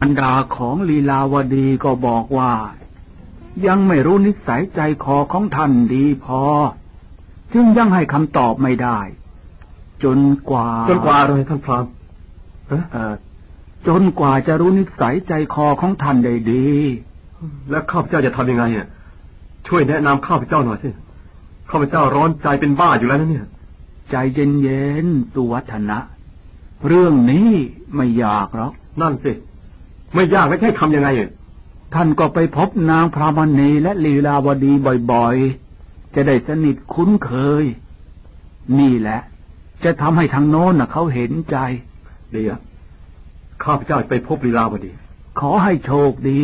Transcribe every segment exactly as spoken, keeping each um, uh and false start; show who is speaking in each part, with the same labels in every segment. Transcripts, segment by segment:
Speaker 1: อันดาของลีลาวดีก็บอกว่ายังไม่รู้นิสัยใจคอของท่านดีพอจึงยังให้คำตอบไม่ได้จนกว่า
Speaker 2: จนกว่าอะไรท่านพราหมณ์
Speaker 1: เออจนกว่าจะรู้นิสัยใจคอของท่านได้ดี
Speaker 2: แล้วข้าพเจ้าจะทำยังไงอ่ะช่วยแนะนำข้าพเจ้าหน่อยสิข้าพเจ้าร้อนใจเป็นบ้าอยู่แล้วนะเนี่ย
Speaker 1: ใจเย็นๆสุวัฒนะเรื่องนี้ไม่ยากหรอก
Speaker 2: นั่นสิไม่ยากแล้วแค่ทำยังไงอ่ะ
Speaker 1: ท่านก็ไปพบนางพรามณีและลีลาวดีบ่อยๆจะได้สนิทคุ้นเคยนี่แหละจะทำให้ทางโน้นน่ะเขาเห็นใจ
Speaker 2: ดีอ่ะข้าพเจ้าไปพบลีลาวดี
Speaker 1: ขอให้โชคดี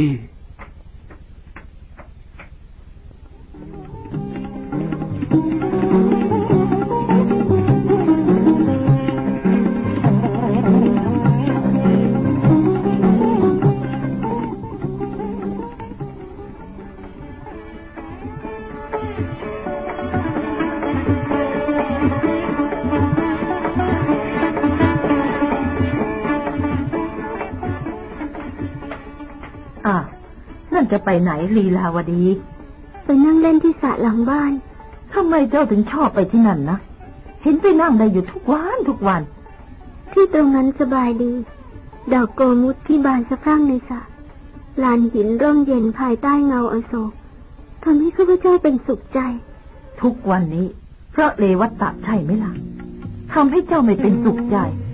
Speaker 3: จะไปไหนลีลาวดี
Speaker 4: ไปนั่งเล่นที่สระหลังบ้าน
Speaker 3: ทำไมเจ้าถึงชอบไปที่นั่นนะเห็นไปนั่งได้อยู่ทุกวันทุกวัน
Speaker 4: ที่ตรงนั้นสบายดีดอกโกมุตที่บานสะพรั่งในสระลานหินร่มเย็นภายใต้เงาอโศกทำให้ข้าพเจ้าเป็นสุขใจ
Speaker 3: ทุกวันนี้เพราะเลวัตตะใช่ไหมล่ะทำให้เจ้าไม่เป็นสุขใจ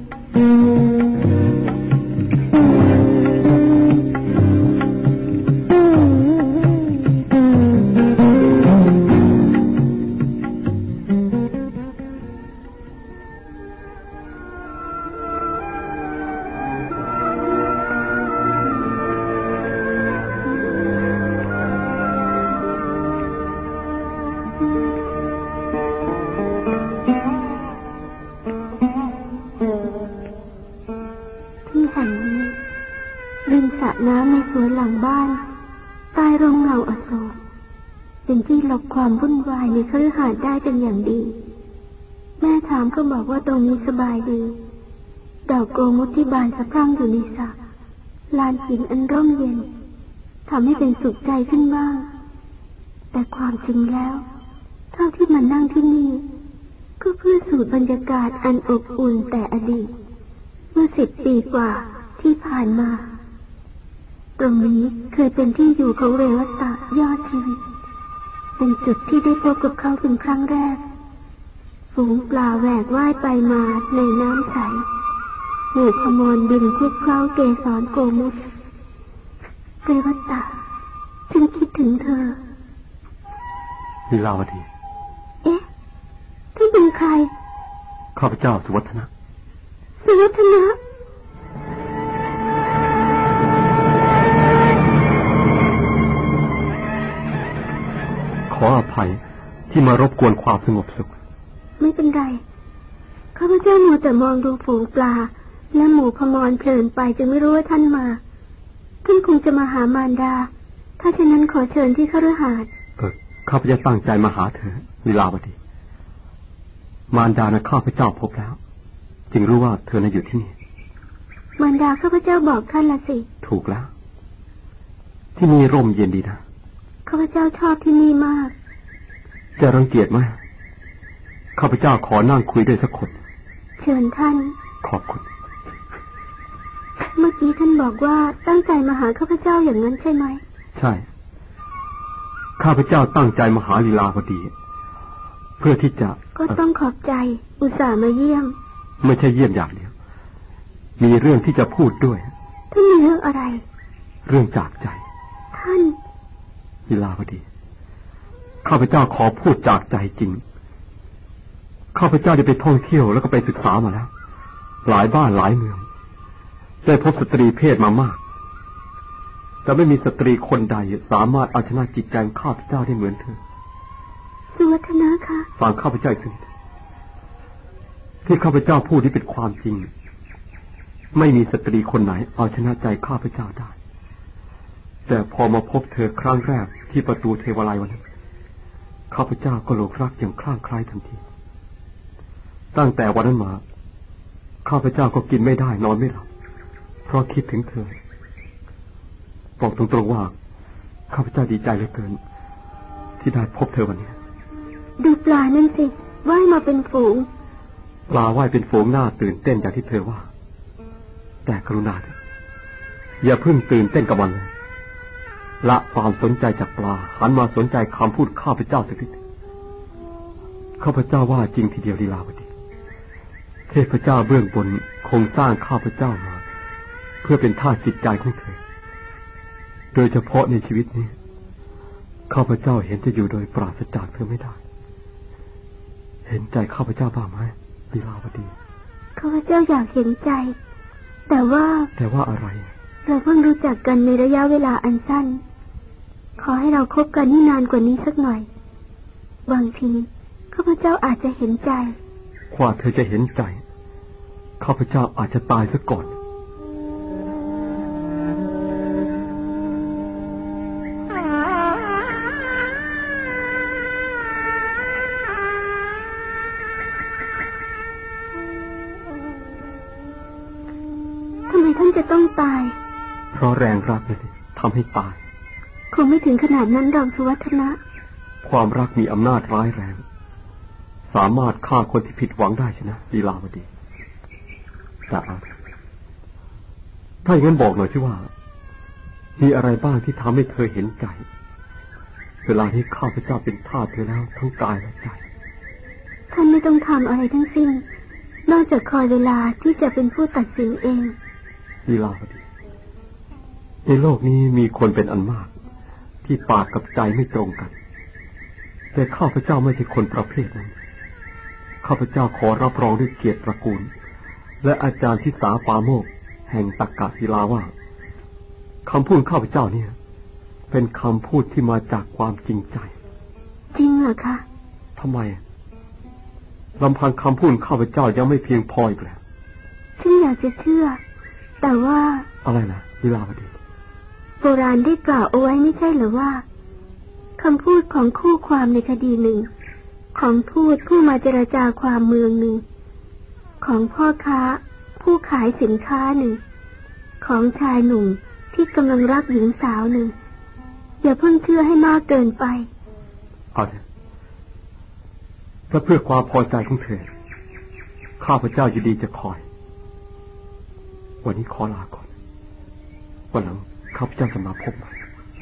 Speaker 4: ความวุ่นวายในคฤหาสน์ได้เป็นอย่างดีแม่ถามก็บอกว่าตรงนี้สบายดีดอกโกมุตที่บานสะพรั่งอยู่ในสระลานหินอันร่มเย็นทำให้เป็นสุขใจขึ้นบ้างแต่ความจริงแล้วเท่าที่มานั่งที่นี่ก็เพื่อสูดบรรยากาศอันอบอุ่นแต่อดีตเมื่อสิบปีกว่าที่ผ่านมาตรงนี้เคยเป็นที่อยู่ของเรวัตตะยอดชีวิตเป็นจุดที่ได้พบกับเขาเป็นครั้งแรกฝูงปลาแหวกว่ายไปมาในน้ำใสหมู่ขมรบินคลุกเคล้าเกสรโกมุตเรวัตตะฉันคิดถึงเธอ
Speaker 2: ลีลาวดี
Speaker 4: เอ๊ะที่เป็นใคร
Speaker 2: ข้าพเจ้าสุวัฒนะ
Speaker 4: สุวัฒนะ
Speaker 2: ขออภัยที่มารบกวนความสงบสุข
Speaker 4: ไม่เป็นไรข้าพเจ้ามัวแต่มองดูฝูงปลาและหมู่พมรเพลินไปจึงไม่รู้ว่าท่านมาท่านคงจะมาหามารดาถ้าเช่นนั้นขอเชิญที่คฤหาสน์
Speaker 2: เออข้าพเจ้าตั้งใจมาหาเธอลีลาวดีมารดานะข้าพเจ้าพบแล้วจึงรู้ว่าเธอน่ะอยู่ที่นี่
Speaker 4: มารดาข้าพเจ้าบอกท่านละสิ
Speaker 2: ถูกแล้วที่นี่ร่มเย็นดีนะ
Speaker 4: ข้าพเจ้าชอบที่นี่มาก
Speaker 2: จะรังเกียจไหมข้าพเจ้าขอนั่งคุยด้วยสักคน
Speaker 4: เชิญท่าน
Speaker 2: ขอบคุณ
Speaker 4: เมื่อกี้ท่านบอกว่าตั้งใจมาหาข้าพเจ้าอย่างนั้นใช่ไหม
Speaker 2: ใช่ข้าพเจ้าตั้งใจมาหาลีลาวดีเพื่อที่จะ
Speaker 4: ก็ต้องขอบใจอุตส่าห์มาเยี่ยม
Speaker 2: ไม่ใช่เยี่ยมอย่างเดียวมีเรื่องที่จะพูดด้วย
Speaker 4: ท่านมีเรื่องอะไร
Speaker 2: เรื่องจากใจ
Speaker 4: ท่าน
Speaker 2: ลีลาวดีข้าพเจ้าขอพูดจากใจจริงข้าพเจ้าได้ไปท่องเที่ยวแล้วก็ไปศึกษามาแล้วหลายบ้านหลายเมืองได้พบสตรีเพศมามากแต่ไม่มีสตรีคนใดสามารถเอาชนะจิตใจข้าพเจ้าได้เหมือนเธอ
Speaker 4: สุวัฒนะคะ
Speaker 2: ฟังข้าพเจ้าอีกทีที่ข้าพเจ้าพูดที่เป็นความจริงไม่มีสตรีคนไหนเอาชนะใจข้าพเจ้าได้แต่พอมาพบเธอครั้งแรกที่ประตูเทวาลัยวันนั้นข้าพเจ้าก็หลงรักอย่างคลั่งไคล้ทันทีตั้งแต่วันนั้นมาข้าพเจ้าก็กินไม่ได้นอนไม่หลับเพราะคิดถึงเธอบอกตรงๆว่าข้าพเจ้าดีใจเหลือเกินที่ได้พบเธอวันนี้
Speaker 4: ดูปลานั่นสิว่ายมาเป็นฝูง
Speaker 2: ปลาว่ายเป็นฝูงน่าตื่นเต้นอย่างที่เธอว่าแต่กรุณาอย่าเพิ่งตื่นเต้นกับมันเลยละความสนใจจากปลาหันมาสนใจคำพูดข้าพเจ้าสักทีข้าพเจ้าว่าจริงทีเดียวลีลาวดีเทพเจ้าเบื้องบนคงสร้างข้าพเจ้ามาเพื่อเป็นท่าจิตใจของเธอโดยเฉพาะในชีวิตนี้ข้าพเจ้าเห็นจะอยู่โดยปราศจากเธอไม่ได้เห็นใจข้าพเจ้าบ้างไหมลีลาวดี
Speaker 4: ข้าพเจ้าอยากเห็นใจแต่ว่า
Speaker 2: แต่ว่าอะไร
Speaker 4: เราเพิ่งรู้จักกันในระยะเวลาอันสั้นขอให้เราคบกันให้นานกว่านี้สักหน่อยบางทีข้าพเจ้าอาจจะเห็นใจ
Speaker 2: กว่าเธอจะเห็นใจข้าพเจ้าอาจจะตายซะก่อน
Speaker 4: ทำไมท่านจะต้องตาย
Speaker 2: เพราะแรงรักนี่ทำให้ตาย
Speaker 4: คงไม่ถึงขนาดนั้นดอกสุวัฒนะ
Speaker 2: ความรักมีอำนาจร้ายแรงสามารถฆ่าคนที่ผิดหวังได้ใช่ไหมลีลาวดีแต่เอาถ้าอย่างนั้นบอกหน่อยที่ว่ามีอะไรบ้างที่ทำให้เธอเห็นใจเวลาที่ข้าพเจ้าเป็นทาสเธอแล้วทั้งกายและใจ
Speaker 4: ท่านไม่ต้องทำอะไรทั้งสิ้นนอกจากคอยเวลาที่จะเป็นผู้ตัดสินเอง
Speaker 2: ลีลาวดีในโลกนี้มีคนเป็นอันมากที่ปากกับใจไม่ตรงกันแต่ข้าพเจ้าไม่ใช่คนประเภทนั้นข้าพเจ้าขอรับรองด้วยเกียรติตระกูลและอาจารย์ทิสาปาโมกแห่งตักกะศิลาว่าคำพูดข้าพเจ้าเนี่ยเป็นคำพูดที่มาจากความจริงใจ
Speaker 4: จริงเหรอคะ
Speaker 2: ทำไมลำพังคำพูดข้าพเจ้ายังไม่เพียงพออีกแล้ว
Speaker 4: ฉันอยากจะเชื่อแต่ว่า
Speaker 2: อะไรนะลีลาวดี
Speaker 4: โบราณได้กล่าวเอาไว้ไม่ใช่หรือว่าคำพูดของคู่ความในคดีหนึ่งของทูตผู้มาเจรจาความเมืองหนึ่งของพ่อค้าผู้ขายสินค้าหนึ่งของชายหนุ่มที่กำลังรักหญิงสาวหนึ่งอย่าเพิ่งเชื่อให้มากเกินไป
Speaker 2: เอาเถอะถ้าเพื่อความพอใจของเธอข้าพเจ้ายินดีจะคอยวันนี้ขอลาก่อนวันหลังข้าพเจ้าจะมาพบใหม่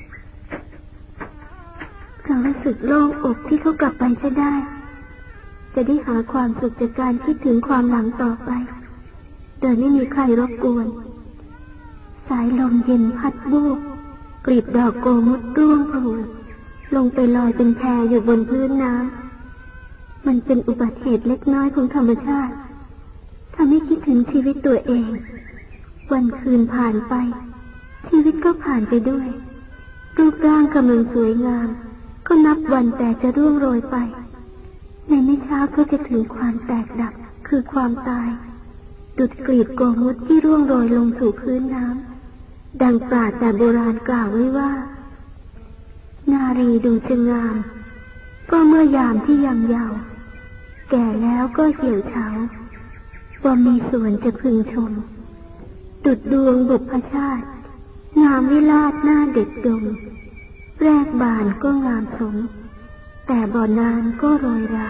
Speaker 4: เรารู้สึกโล่งอกที่เขากลับไปจะได้จะได้หาความสุขจากการคิดถึงความหลังต่อไปโดยไม่มีใครรบกวนสายลมเย็นพัดบูบกลีบดอกโกมุดร่วงโผล่ลงไปลอยเป็นแพอยู่บนพื้นน้ำมันเป็นอุบัติเหตุเล็กน้อยของธรรมชาติทำให้คิดถึงชีวิตตัวเองวันคืนผ่านไปชีวิตก็ผ่านไปด้วยรูปร่างกำลังสวยงามก็นับวันแต่จะร่วงโรยไปในไม่ช้าก็จะถึงความแตกดับคือความตายดุจกลีบโกมุดที่ร่วงโรยลงสู่พื้นน้ำดังปราชญ์แต่โบราณกล่าวไว้ว่านารีดูจะงามก็เมื่อยามที่ยังเยาว์แก่แล้วก็เหี่ยวเฉาว่ามีส่วนจะพึงชมดุจดวงบุพชาติงามวิลาศหน้าเด็ดดงแรกบานก็งามสมแต่บ่อนานก็โรยรา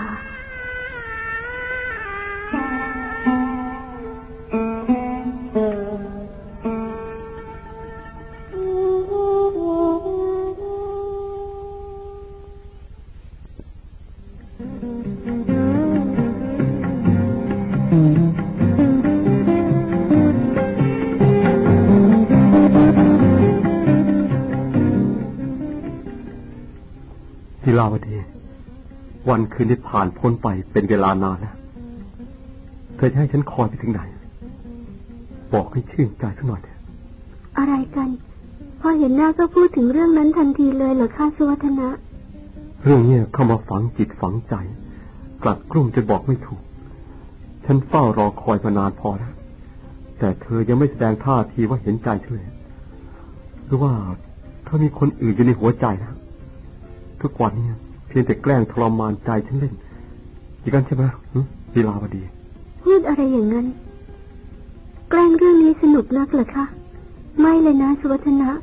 Speaker 2: ลีลาวดีวันคืนที่ผ่านพ้นไปเป็นเวลานานแล้วเธอจะให้ฉันคอยไปถึงไหนบอกให้ชื่นใจสักหน่อยเถอะ
Speaker 4: อะไรกันพอเห็นหน้าก็พูดถึงเรื่องนั้นทันทีเลยเหรอข้าสุวัฒนะ
Speaker 2: เรื่องนี้เข้ามาฝังจิตฝังใจกลัดกลุ้มจะบอกไม่ถูกฉันเฝ้ารอคอยมานานพอแล้วแต่เธอยังไม่แสดงท่าทีว่าเห็นใจฉันเลยหรือว่าเธอมีคนอื่นอยู่ในหัวใจนะทุกวันนี้เพียงแต่แกล้งทรมานใจฉันเล่นอย่างนั้นใช่ไหมลีลาวดี
Speaker 4: พูดอะไรอย่างนั้นแกล้งเรื่องนี้สนุกนักเหรอคะไม่เลยนะสุวัฒนะฉั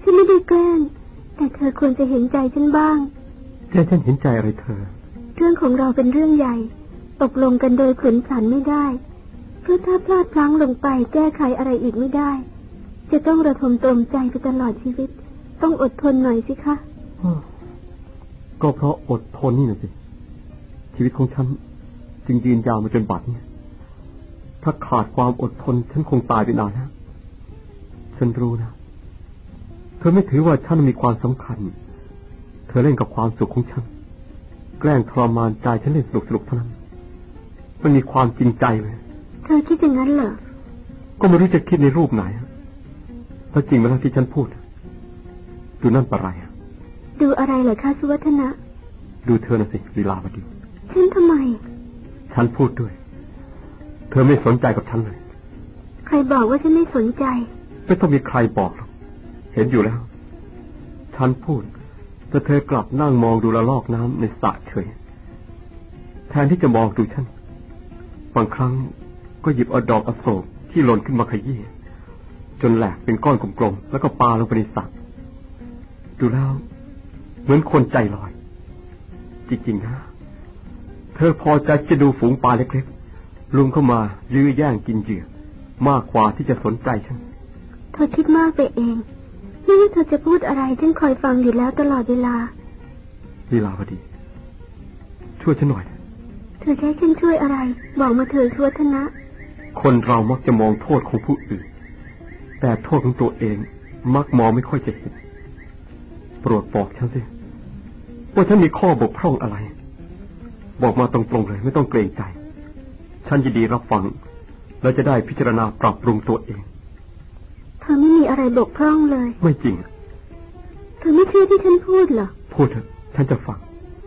Speaker 4: ฉันไม่ได้แกล้งแต่เธอควรจะเห็นใจฉันบ้าง
Speaker 2: แต่ฉันเห็นใจอะไรเธอ
Speaker 4: เรื่องของเราเป็นเรื่องใหญ่ตกลงกันโดยขืนขันไม่ได้เพราะถ้าพลาดพลั้งลงไปแก้ไขอะไรอีกไม่ได้จะต้องระทมตรมใจไปตลอดชีวิตต้องอดทนหน่อยสิคะ
Speaker 2: ก็เพราะอดทนนี่นะสิชีวิตของฉันจึงยืนยาวมาจนบัดนี้ถ้าขาดความอดทนฉันคงตายไปนานแล้วฉันรู้นะเธอไม่ถือว่าฉันมีความสำคัญเธอเล่นกับความสุขของฉันแกล้งทรมานใจฉันเล่นสนุกสนุกเท่านั้นมันมีความจริงใจเลย
Speaker 4: เธอคิดอย่างนั้นเหรอ
Speaker 2: ก็ไม่รู้จะคิดในรูปไหนถ้าจริงไหมล่ะที่ฉันพูดดูนั่นปะไร
Speaker 4: ดูอะไรเหรอคะสุวัฒนะ
Speaker 2: ดูเธอนะสิลีลาวดี
Speaker 4: ฉันทำไม
Speaker 2: ฉันพูดด้วยเธอไม่สนใจกับฉันเลย
Speaker 4: ใครบอกว่าฉันไม่สนใจ
Speaker 2: ไม่ต้องมีใครบอกหรอกเห็นอยู่แล้วฉันพูดแต่เธอกลับนั่งมองดูละลอกน้ำในสระเฉยแทนที่จะมองดูฉันบางครั้งก็หยิบเอาดอกอโศกที่หล่นขึ้นมาขยี้จนแหลกเป็นก้อนกลมๆแล้วก็ปาลงไปในสระดูแล้วเหมือนคนใจลอยจริงๆนะเธอพอใจจะดูฝูงปลาเล็กๆลุงเข้ามายื้อแย่งกินเหยื่อมากกว่าที่จะสนใจฉัน
Speaker 4: เธอคิดมากไปเองไม่ว่าเธอจะพูดอะไรฉันคอยฟังอยู่แล้วตลอดเวลา
Speaker 2: ลีลาวดีช่วยฉันหน่อย
Speaker 4: เธอแค่ฉันช่วยอะไรบอกมาเถอะสุวัฒนะ
Speaker 2: คนเรามักจะมองโทษของผู้อื่นแต่โทษของตัวเองมักมองไม่ค่อยจะเห็นโปรดบอกฉันสิว่าฉันมีข้อบกพร่องอะไรบอกมาตรงๆเลยไม่ต้องเกรงใจฉันยินดีรับฟังแล้วจะได้พิจารณาปรับปรุงตัวเอง
Speaker 4: เธอไม่มีอะไรบกพร่องเลย
Speaker 2: ไม่จริง
Speaker 4: เธอไม่เชื่อที่ฉันพูดเหรอ
Speaker 2: พูดเถอะฉันจะฟัง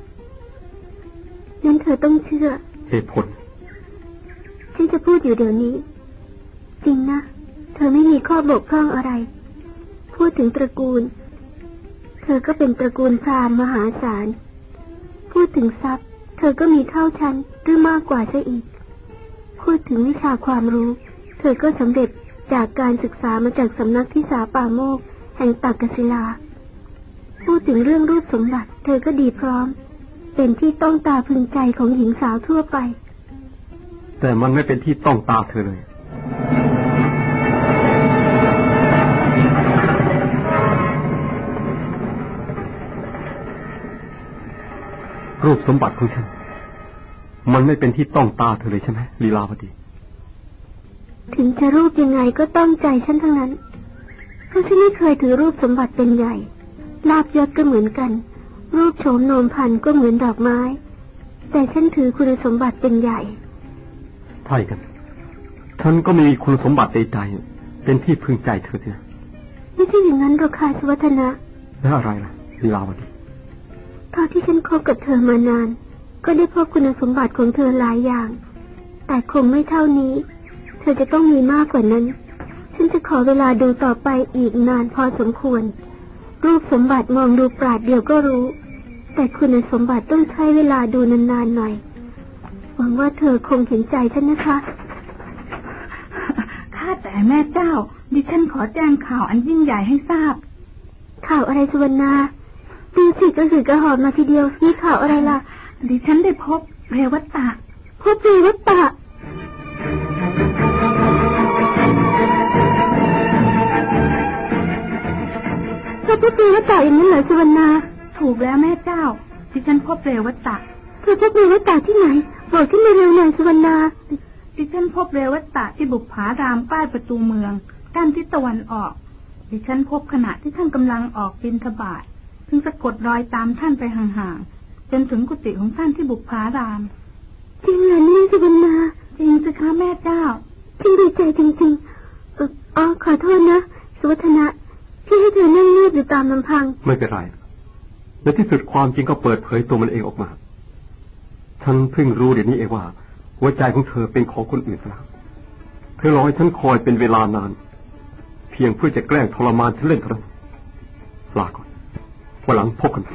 Speaker 4: งั้นเธอต้องเชื่อ
Speaker 2: เหตุผล
Speaker 4: ฉันจะพูดอยู่เดี๋ยวนี้จริงนะเธอไม่มีข้อบกพร่องอะไรพูดถึงตระกูลเธอก็เป็นตระกูลพราหมณ์มหาศาลพูดถึงทรัพย์เธอก็มีเท่าฉันหรือมากกว่าซะอีกพูดถึงวิชาความรู้เธอก็สำเร็จจากการศึกษามาจากสำนักทิสาปาโมกข์แห่งตักกศิลาพูดถึงเรื่องรูปสมบัติเธอก็ดีพร้อมเป็นที่ต้องตาพึงใจของหญิงสาวทั่วไป
Speaker 2: แต่มันไม่เป็นที่ต้องตาเธอเลยรูปสมบัติของฉันมันไม่เป็นที่ต้องตาเธอเลยใช่ไหมลีลาวดี
Speaker 4: ถึงจะรูปยังไงก็ต้องใจฉันทั้งนั้นเพราะฉันไม่เคยถือรูปสมบัติเป็นใหญ่ลาภยศก็เหมือนกันรูปโฉมโนมพันก็เหมือนดอกไม้แต่ฉันถือคุณสมบัติเป็นใหญ่
Speaker 2: ใช่กันฉันก็ไม่มีคุณสมบัติใดๆเป็นที่พึงใจเธอเนี่ย
Speaker 4: ไม่ใช่อย่างนั้นหรอกค่ะสุวัฒนะ
Speaker 2: แล้วอะไรล่ะลีลาวดี
Speaker 4: เท่าที่ฉันคบกับเธอมานานก็ได้พบคุณสมบัติของเธอหลายอย่างแต่คงไม่เท่านี้เธอจะต้องมีมากกว่านั้นฉันจะขอเวลาดูต่อไปอีกนานพอสมควรรูปสมบัติมองดูปราดเดียวก็รู้แต่คุณสมบัติต้องใช้เวลาดูนานๆหน่อยหวังว่าเธอคงเห็นใจฉันนะคะ
Speaker 3: ข้าแต่แม่เจ้าดิฉันขอแจ้งข่าวอันยิ่งใหญ่ให้ทราบ
Speaker 4: ข่าวอะไรสุวรรณาดูสิกระสือกระหอบมาทีเดียวนี่ข่าวอะไรล่ะ
Speaker 3: ดิฉันได้พบเรวัตตะ
Speaker 4: พบเรวัตตะพบเรวัตตะอย่างนั้นเหรอสุวรรณา
Speaker 3: ถูกแล้วแม่เจ้าดิฉันพบเรวัตตะ
Speaker 4: เธอพบเรวัตตะที่ไหนบอกขึ้นมาเร็วหน่อยสุวรรณา
Speaker 3: ดิฉันพบเรวัตตะที่บุปผารามใกล้ประตูเมืองด้านทิศตะวันออกดิฉันพบขณะที่ท่านกำลังออกบิณฑบาตจึงสะกดรอยตามท่านไปห่างๆจนถึงกุฏิของท่านที่บุปผาราม
Speaker 4: จริงเหรอนี่สุวรรณา
Speaker 3: จริงสิคะแม่เจ้า
Speaker 4: ฉันดีใจจริงๆอ๋อขอโทษนะสุวัฒนะที่ให้เธอนั่งเงียบอยู่ตามลำพัง
Speaker 2: ไม่เป็นไรในที่สุดความจริงก็เปิดเผยตัวมันเองออกมาฉันเพิ่งรู้เดี๋ยวนี้เองว่าหัวใจของเธอเป็นของคนอื่นแล้วเธอรอให้ฉันคอยเป็นเวลานานเพียงเพื่อจะแกล้งทรมานฉันเล่นเท่านั้นลาก่อนวันหลังพบกัน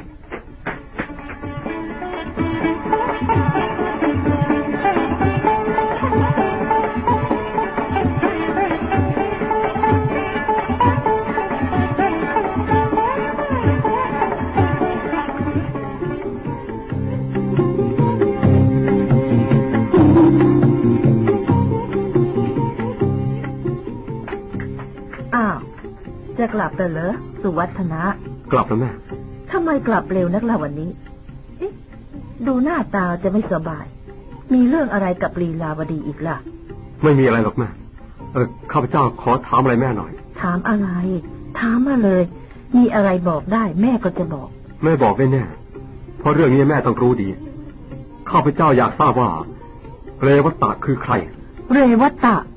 Speaker 5: จะกลับแล้วเหรอสุวัฒนะ
Speaker 2: กลับแล้วแม่
Speaker 5: ทำไมกลับเร็วนักล่ะวันนี้เอ๊ะดูหน้าตาจะไม่สบายมีเรื่องอะไรกับลีลาวดีอีกล่ะ
Speaker 2: ไม่มีอะไรหรอกแม่เออข้าพเจ้าขอถามอะไรแม่หน่อย
Speaker 5: ถามอะไรถามมาเลยมีอะไรบอกได้แม่ก็จะบอก
Speaker 2: แม่บอกได้แน่เพราะเรื่องนี้แม่ต้องรู้ดีข้าพเจ้าอยากทราบว่าเรวัตตะคือใคร
Speaker 5: เรวัตตะ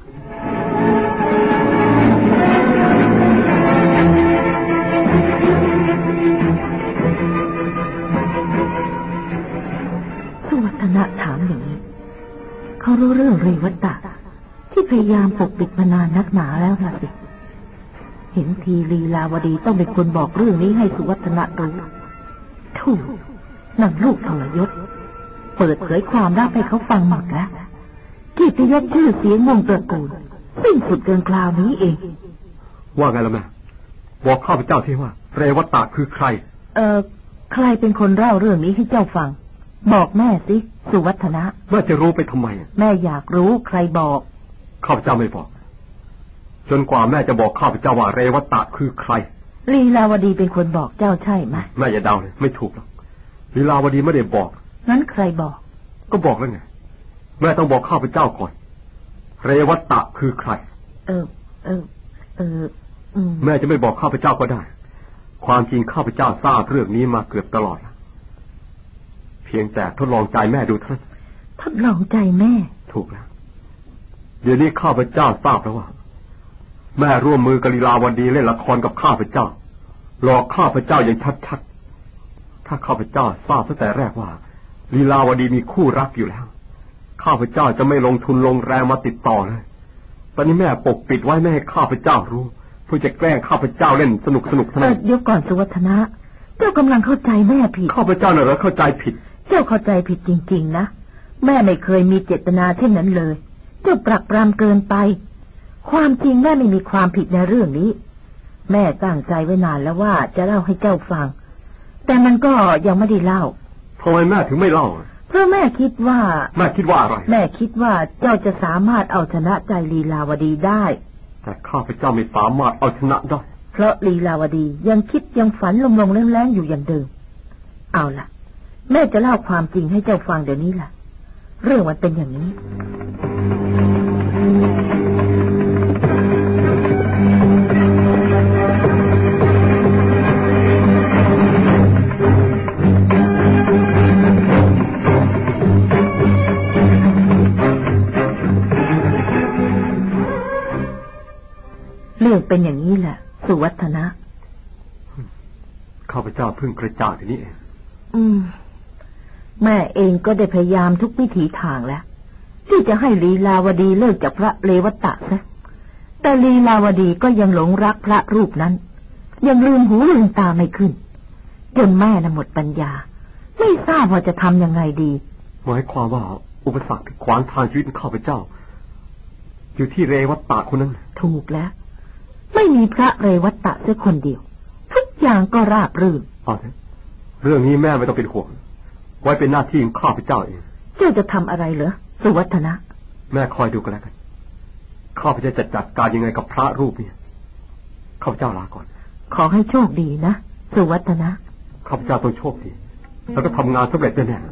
Speaker 5: สุวัฒนะถามอย่างนี้เขารู้เรื่องเรวัตตะที่พยายามปกปิดมานานนักหนาแล้วล่ะสิเห็นทีลีลาวดีต้องเป็นคนบอกเรื่องนี้ให้สุวัฒนะรู้ถูกนั่งลูกทรยศเปิดเผยความลับให้เขาฟังหมดแล้วเกียรติยศชื่อเสียงวงตระกูลสิ้นสุดเกินคราวนี้เอง
Speaker 2: ว่าไงล่ะแม่บอกข้าพเจ้าที่ว่าเรวัตตะคือใคร
Speaker 5: เอ่อใครเป็นคนเล่าเรื่องนี้ให้เจ้าฟังบอกแม่สิสุวัฒนะ
Speaker 2: แม่จะรู้ไปทำไม
Speaker 5: แม่อยากรู้ใครบอก
Speaker 2: ข้าพเจ้าไม่บอกจนกว่าแม่จะบอกข้าพเจ้าว่าเรวัตตะคือใคร
Speaker 5: ลีลาวดีเป็นคนบอกเจ้าใช่ไหม
Speaker 2: แม่อย่าเดาเลยไม่ถูกหรอกลีลาวดีไม่ได้บอก
Speaker 5: งั้นใครบอก
Speaker 2: ก็บอกแล้วไงแม่ต้องบอกข้าพเจ้าก่อนเรวัตตะคือใคร
Speaker 5: เออเออเออ
Speaker 2: แม่จะไม่บอกข้าพเจ้าก็ได้ความจริงข้าพเจ้าทราบเรื่องนี้มาเกือบตลอดเพียงแต่ทดลองใจแม่ดูเท่านั้น
Speaker 5: ทดลองใจแม่
Speaker 2: ถูกแล้วเดี๋ยวนี้ข้าพเจ้าทราบแล้วว่าแม่ร่วมมือกับลีลาวดีเล่นละครกับข้าพเจ้าหลอกข้าพเจ้าอย่างชัดๆถ้าข้าพเจ้าทราบตั้งแต่แรกว่าลีลาวดีมีคู่รักอยู่แล้วข้าพเจ้าจะไม่ลงทุนลงแรงมาติดต่อเลยตอนนี้แม่ปกปิดไว้ไม่ให้ข้าพเจ้ารู้เพื่อจะแกล้งข้าพเจ้าเล่นสนุกสนุกเท่านั้น
Speaker 5: เดี๋ยวก่อนสุวัฒนะเจ้ากำลังเข้าใจแม่ผิด
Speaker 2: ข้าพเจ้าน่ะเหรอเข้าใจผิด
Speaker 5: เจ้าเข้าใจผิดจริงๆนะแม่ไม่เคยมีเจตนาเช่นนั้นเลยเจ้าปรักปรำเกินไปความจริงแม่ไม่มีความผิดในเรื่องนี้แม่ตั้งใจไว้นานแล้วว่าจะเล่าให้เจ้าฟังแต่มันก็ยังไม่ได้เล่า
Speaker 2: ทำไมแม่ถึงไม่เล่า
Speaker 5: เพราะแม่คิดว่า
Speaker 2: แม่คิดว่าอะไร
Speaker 5: แม่คิดว่าเจ้าจะสามารถเอาชนะใจลีลาวดีได้
Speaker 2: แต่ข้าพเจ้าไม่สามารถเอาชนะได้
Speaker 5: เพราะลีลาวดียังคิดยังฝันลมๆแรงๆอยู่อย่างเดิมเอาล่ะแม่จะเล่าความจริงให้เจ้าฟังเดี๋ยวนี้ล่ะเรื่องมันเป็นอย่างนี้เรื่องเป็นอย่างนี้แหละสุวัฒนะ
Speaker 2: ข้าพเจ้าเพิ่งกระจ่างทีนี้เอง
Speaker 5: อืมแม่เองก็ได้พยายามทุกวิถีทางแล้วที่จะให้ลีลาวดีเลิกจากพระเรวัตตะซะแต่ลีลาวดีก็ยังหลงรักพระรูปนั้นยังลืมหูลืมตาไม่ขึ้นจนแม่น่ะหมดปัญญาไม่ทราบว่าจะทำยังไงดี
Speaker 2: หมายความว่าอุปสรรคที่ขวางทางชีวิตข้าพเจ้าอยู่ที่เรวัตตะคนนั้น
Speaker 5: ถูกแล้วไม่มีพระเรวัตตะแค่คนเดียวทุกอย่างก็ราบรื่น
Speaker 2: อ๋อเรื่องนี้แม่ไม่ต้องเป็นห่วงไว้เป็นหน้าที่ของข้าพเจ้าเอง
Speaker 5: เจ้าจะทำอะไรเหรอสุวัฒนะ
Speaker 2: แม่คอยดูกันแล้วกันข้าพเจ้าจะจัดการยังไงกับพระรูปนี้ข้าพเจ้าลาก่อน
Speaker 5: ขอให้โชคดีนะสุวัฒนะ
Speaker 2: ข้าพเจ้าต้องโชคดีแล้วก็ทำงานสำเร็จแน่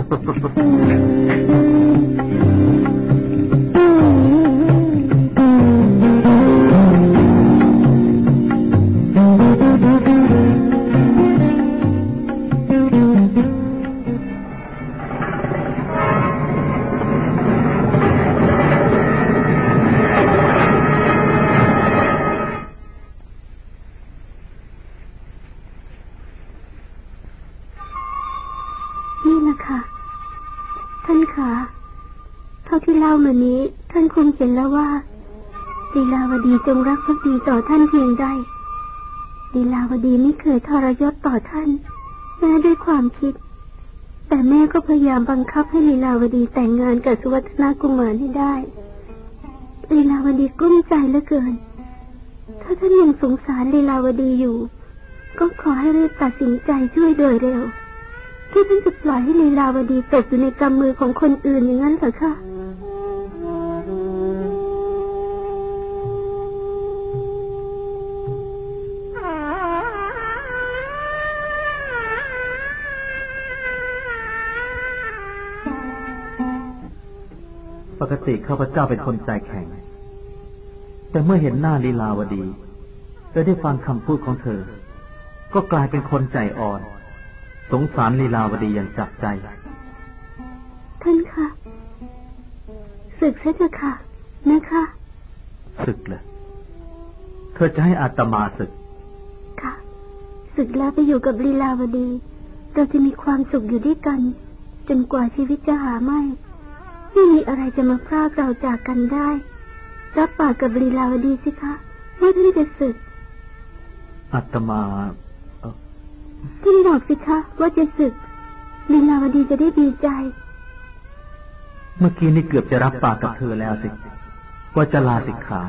Speaker 4: คงเห็นแล้วว่าลีลาวดีจงรักภักดีต่อท่านเพียงใดลีลาวดีไม่เคยทรยศต่อท่านแม้ด้วยความคิดแต่แม่ก็พยายามบังคับให้ลีลาวดีแต่งงานกับสุวัฒนกุมารให้ได้ลีลาวดีกลุ้มใจเหลือเกินถ้าท่านยังสงสารลีลาวดีอยู่ก็ขอให้รีบตัดสินใจช่วยโดยเร็วที่ท่านจะปล่อยให้ลีลาวดีตกอยู่ในกำมือของคนอื่นอย่างนั้นเหรอคะ
Speaker 6: กติข้าพเจ้าเป็นคนใจแข็งแต่เมื่อเห็นหน้าลีลาวดีและได้ฟังคำพูดของเธอก็กลายเป็นคนใจอ่อนสงสารลีลาวดีอย่างจับใจ
Speaker 4: ท่านคะศึกซะเถอะค่ะนะคะ
Speaker 6: ศึกเลยเธอจะให้อาตมาศึก
Speaker 4: ค่ะศึกแล้วไปอยู่กับลีลาวดีเราจะมีความสุขอยู่ด้วยกันจนกว่าชีวิตจะหาไม่ไม่มีอะไรจะมาพรากเราจากกันได้รับปากกับลีลาวดีสิคะว่าท่านจะศึก
Speaker 6: อาตมา
Speaker 4: ท่านบอกสิคะว่าจะศึกลีลาวดีจะได้ดีใจ
Speaker 6: เมื่อกี้นี่เกือบจะรับปากกับเธอแล้วสิว่าจะลาสิกขา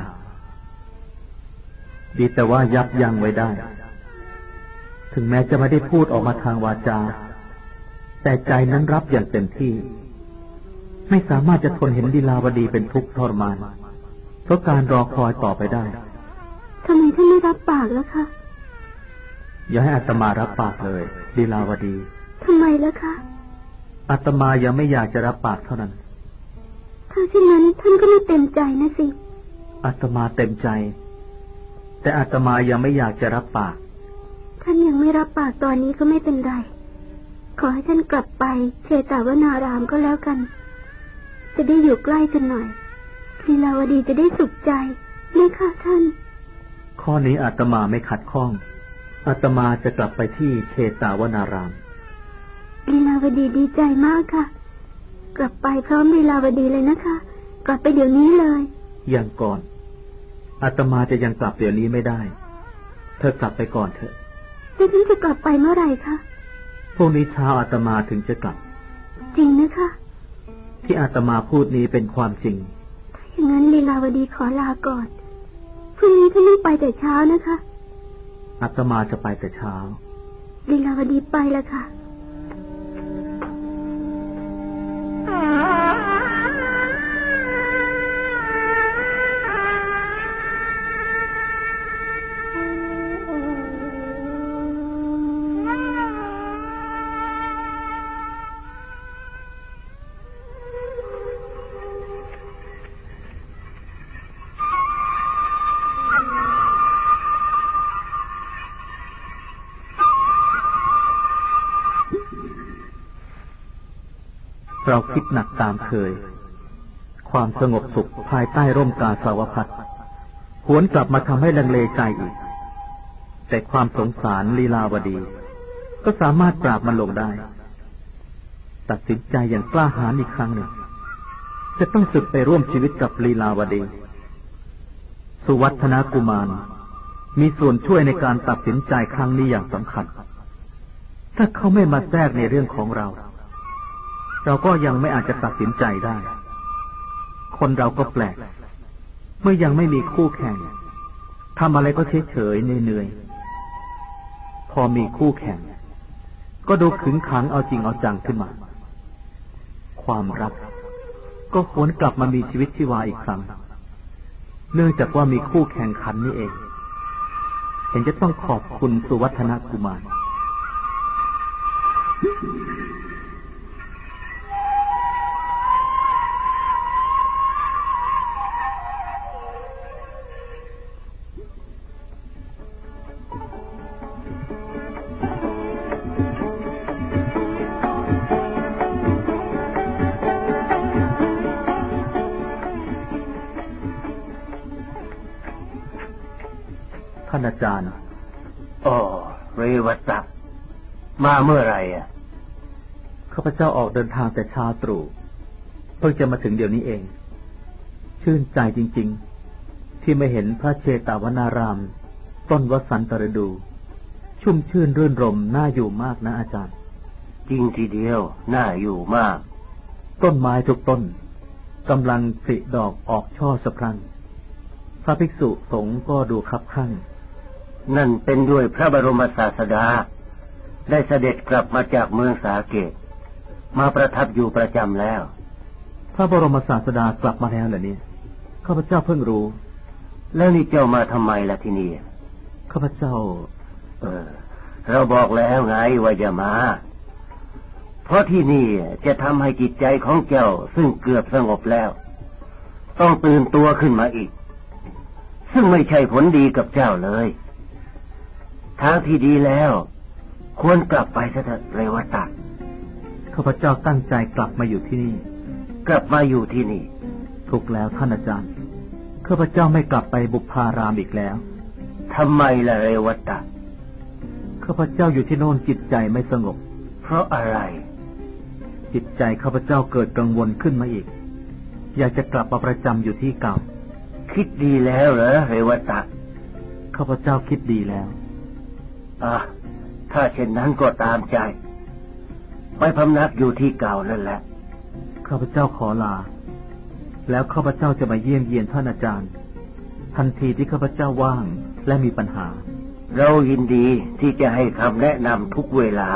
Speaker 6: ดีแต่ว่ายับยั้งไว้ได้ถึงแม้จะไม่ได้พูดออกมาทางวาจาแต่ใจนั้นรับอย่างเต็มที่ไม่สามารถจะทนเห็นลีลาวดีเป็นทุกข์ทรมานเพราะการรอคอยต่อไปได้
Speaker 4: ทำไมท่านไม่รับปากล่ะคะ
Speaker 6: อย่าให้อาตมารับปากเลยลีลาวดี
Speaker 4: ทำไมล่ะคะ
Speaker 6: อาตมายังไม่อยากจะรับปากเท่านั้น
Speaker 4: ถ้าเช่นนั้นท่านก็ไม่เต็มใจนะสิ
Speaker 6: อาตมาเต็มใจแต่อาตมายังไม่อยากจะรับปาก
Speaker 4: ท่านยังไม่รับปากตอนนี้ก็ไม่เป็นไรขอให้ท่านกลับไปเชตวนารามก็แล้วกันจะได้อยู่ใกล้กันหน่อยลีลาวดีจะได้สุขใจนะคะท่าน
Speaker 6: ข้อนี้อาตมาไม่ขัดข้องอาตมาจะกลับไปที่เชตวนาราม
Speaker 4: ลีลาวดีดีใจมากค่ะกลับไปพร้อมลีลาวดีเลยนะคะกลับไปเดี๋ยวนี้เลย
Speaker 6: ยังก่อนอาตมาจะยังกลับเดี๋ยวนี้ไม่ได้เธอกลับไปก่อนเถอะ
Speaker 4: แล้วท่านจะกลับไปเมื่อไหร่คะ
Speaker 6: พรุ่งนี้เช้าอาตมาถึงจะกลับ
Speaker 4: จริงนะคะ
Speaker 6: ที่อาตมาพูดนี้เป็นความจริง
Speaker 4: ถ้าอย่างนั้นลีลาวดีขอลาก่อนพรุ่งนี้ท่านต้องไปแต่เช้านะคะ
Speaker 6: อาตมาจะไปแต่เช้า
Speaker 4: ลีลาวดีไปแล้วค่ะ
Speaker 6: เราคิดหนักตามเคยความสงบสุขภายใต้ร่มกาสาวพัสหวนกลับมาทำให้ลังเลใจอีกแต่ความสงสารลีลาวดีก็สามารถปราบมันลงได้ตัดสินใจอย่างกล้าหาญอีกครั้งหนึ่งจะต้องศึกไปร่วมชีวิตกับลีลาวดีสุวัฒนกุมารมีส่วนช่วยในการตัดสินใจครั้งนี้อย่างสำคัญถ้าเขาไม่มาแทรกในเรื่องของเราเราก็ยังไม่อาจจะตัดสินใจได้คนเราก็แปลกเมื่อยังไม่มีคู่แข่งทำอะไรก็เฉยเฉยเหนื่อยๆพอมีคู่แข่งก็ดูขึงขังเอาจริงเอาจังขึ้นมาความรักก็หวนกลับมามีชีวิตชีวาอีกครั้งเนื่องจากว่ามีคู่แข่งขันนี่เองเห็นจะต้องขอบคุณสุวัฒนกุมารท่านอาจารย์
Speaker 7: อ๋อเรวัตะมาเมื่อไรอ่ะ
Speaker 6: ข้าพเจ้าออกเดินทางแต่เช้าตรู่เพิ่งจะมาถึงเดี๋ยวนี้เองชื่นใจจริงๆที่ไม่เห็นพระเชตวนารามต้นวสันตฤดูชุ่มชื่นรื่นรมน่าอยู่มากนะอาจารย์
Speaker 7: จริงทีเดียวน่าอยู่มาก
Speaker 6: ต้นไม้ทุกต้นกำลังผลิดอกออกช่อสะพรั่งพระภิกษุสงฆ์ก็ดูคับคั่ง
Speaker 7: นั่นเป็นด้วยพระบรมศาสดาได้เสด็จกลับมาจากเมืองสาเกตมาประทับอยู่ประจำแล้ว
Speaker 6: พระบรมศาสดากลับมาแล้วเหรอเนี่ยข้าพเจ้าเพิ่งรู้
Speaker 7: แล้วนี่เจ้ามาทำไมล่ะที่นี่
Speaker 6: ข้าพเจ้า
Speaker 7: เออเราบอกแล้วไงว่าอย่ามาเพราะที่นี่จะทำให้จิตใจของเจ้าซึ่งเกือบสงบแล้วต้องตื่นตัวขึ้นมาอีกซึ่งไม่ใช่ผลดีกับเจ้าเลยทางที่ดีแล้วควรกลับไปเถิดเรวตะ
Speaker 6: ข้าพเจ้าตั้งใจกลับมาอยู่ที่นี่
Speaker 7: กลับมาอยู่ที่นี่
Speaker 6: ถูกแล้วท่านอาจารย์ข้าพเจ้าไม่กลับไปบุพารามอีกแล้ว
Speaker 7: ทำไมล่ะเรวตะ
Speaker 6: ข้าพเจ้าอยู่ที่โน่นจิตใจไม่สงบ
Speaker 7: เพราะอะไร
Speaker 6: จิตใจข้าพเจ้าเกิดกังวลขึ้นมาอีกอยากจะกลับมาประจำอยู่ที่เก่า
Speaker 7: คิดดีแล้วเหรอเรวตะ
Speaker 6: ข้าพเจ้าคิดดีแล้ว
Speaker 7: อ่ะถ้าเช่นนั้นก็ตามใจไปพำนักอยู่ที่เก่านั่นแหละ
Speaker 6: ข้าพเจ้าขอลาแล้วข้าพเจ้าจะมาเยี่ยมเยียนท่านอาจารย์ทันทีที่ข้าพเจ้าว่างและมีปัญหา
Speaker 7: เรายินดีที่จะให้คำแนะนำทุกเวลา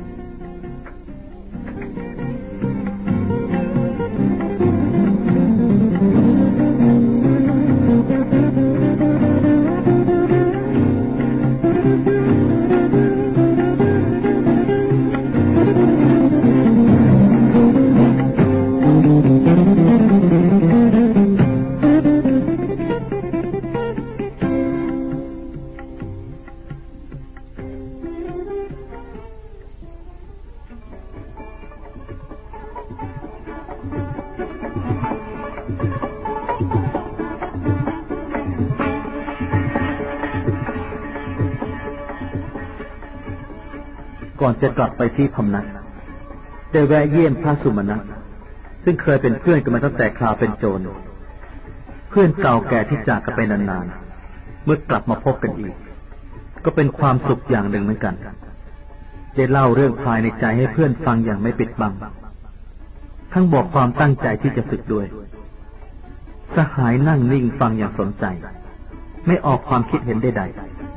Speaker 6: ก่อนจะกลับไปที่พำนักได้แวะเยี่ยมพระสุมาณะซึ่งเคยเป็นเพื่อนกันมาตั้งแต่คราวเป็นโจรเพื่อนเก่าแก่ที่จากกันไปนานๆเมื่อกลับมาพบกันอีกก็เป็นความสุขอย่างหนึ่งเหมือนกันได้เล่าเรื่องภายในใจให้เพื่อนฟังอย่างไม่ปิดบังทั้งบอกความตั้งใจที่จะศึกด้วยสหายนั่งนิ่งฟังอย่างสนใจไม่ออกความคิดเห็นใดๆ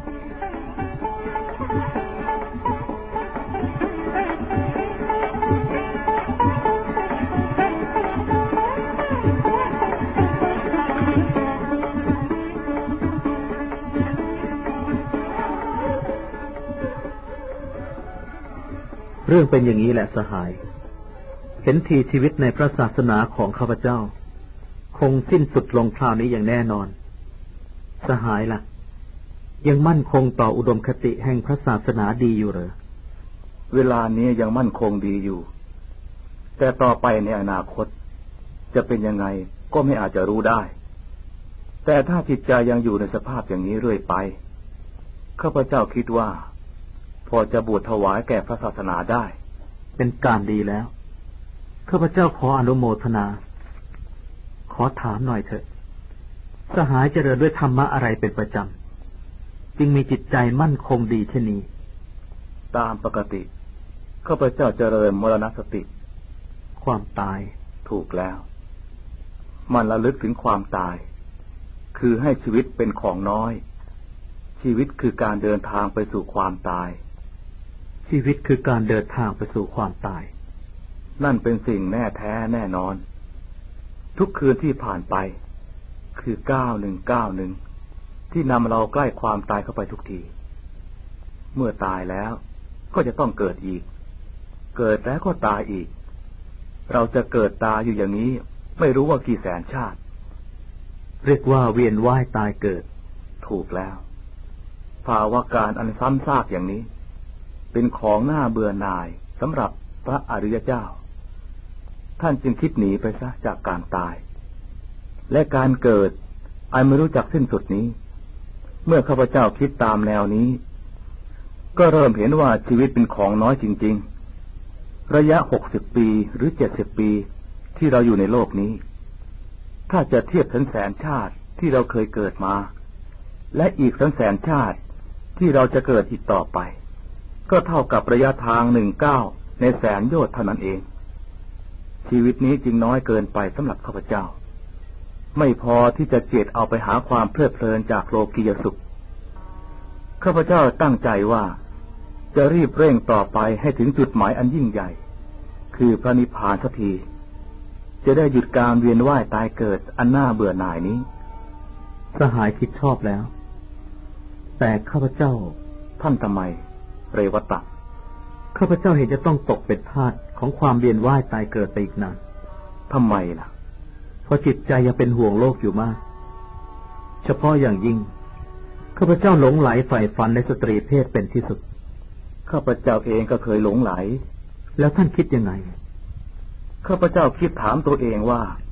Speaker 6: เรื่องเป็นอย่างนี้แหละสหายเห็นทีชีวิตในพระศาสนาของข้าพเจ้าคงสิ้นสุดลงคราวนี้อย่างแน่นอนสหายล่ะยังมั่นคงต่ออุดมคติแห่งพระศาสนาดีอยู่เหรอ
Speaker 2: เวลานี้ยังมั่นคงดีอยู่แต่ต่อไปในอนาคตจะเป็นยังไงก็ไม่อาจจะรู้ได้แต่ถ้าจิตใจยังอยู่ในสภาพอย่างนี้เรื่อยไปข้าพเจ้าคิดว่าพอจะบวชถวายแก่พระศาสนาได้
Speaker 6: เป็นการดีแล้วข้าพเจ้าขออนุโมทนาขอถามหน่อยเถอะสหายเจริญด้วยธรรมะอะไรเป็นประจำจึงมีจิตใจมั่นคงดีเช่นนี้
Speaker 2: ตามปกติข้าพเจ้าเจริญมรณสติ
Speaker 6: ความตาย
Speaker 2: ถูกแล้วมันระลึกถึงความตายคือให้ชีวิตเป็นของน้อยชีวิตคือการเดินทางไปสู่ความตาย
Speaker 6: ชีวิตคือการเดินทางไปสู่ความตาย
Speaker 2: นั่นเป็นสิ่งแน่แท้แน่นอนทุกคืนที่ผ่านไปคือก้าวหนึ่งก้าวหนึ่งที่นำเราใกล้ความตายเข้าไปทุกทีเมื่อตายแล้วก็จะต้องเกิดอีกเกิดแล้วก็ตายอีกเราจะเกิดตายอยู่อย่างนี้ไม่รู้ว่ากี่แสนชาติ
Speaker 6: เรียกว่าเวียนว่ายตายเกิด
Speaker 2: ถูกแล้วภาวะการอันซ้ำซากอย่างนี้เป็นของน่าเบื่อหน่ายสำหรับพระอริยเจ้าท่านจึงคิดหนีไปซะจากการตายและการเกิดอันไม่รู้จักสิ้นสุดนี้เมื่อข้าพเจ้าคิดตามแนวนี้ก็เริ่มเห็นว่าชีวิตเป็นของน้อยจริงๆระยะหกสิบปีหรือเจ็ดสิบปีที่เราอยู่ในโลกนี้ถ้าจะเทียบแสนแสนชาติที่เราเคยเกิดมาและอีกแสนแสนชาติที่เราจะเกิดอีกต่อไปก็เท่ากับระยะทางหนึ่งก้าวในแสนโยชน์เท่านั้นเองชีวิตนี้จึงน้อยเกินไปสำหรับข้าพเจ้าไม่พอที่จะเจตเอาไปหาความเพลิดเพลินจากโลกียสุขข้าพเจ้าตั้งใจว่าจะรีบเร่งต่อไปให้ถึงจุดหมายอันยิ่งใหญ่คือพระนิพพานสักทีจะได้หยุดการเวียนว่ายตายเกิดอันน่าเบื่อหน่ายนี้
Speaker 6: สหายคิดชอบแล้วแต่ข้าพเจ้า
Speaker 2: ท่านทำไมเรวตะ
Speaker 6: ข้าพเจ้าเห็นจะต้องตกเป็นทาสของความเวียนว่ายตายเกิดไปอีกนาน
Speaker 2: ทำไมล่ะ
Speaker 6: พราะจิตใจยังเป็นห่วงโลกอยู่มากเฉพาะอย่างยิ่งข้าพเจ้าหลงไหลใฝ่ฝันในสตรีเพศเป็นที่สุด
Speaker 1: ข้าพเจ้าเองก็เคยหลงไหล
Speaker 6: แล้วท่านคิดยังไง
Speaker 1: ข้าพเจ้าคิดถามตัวเองว่า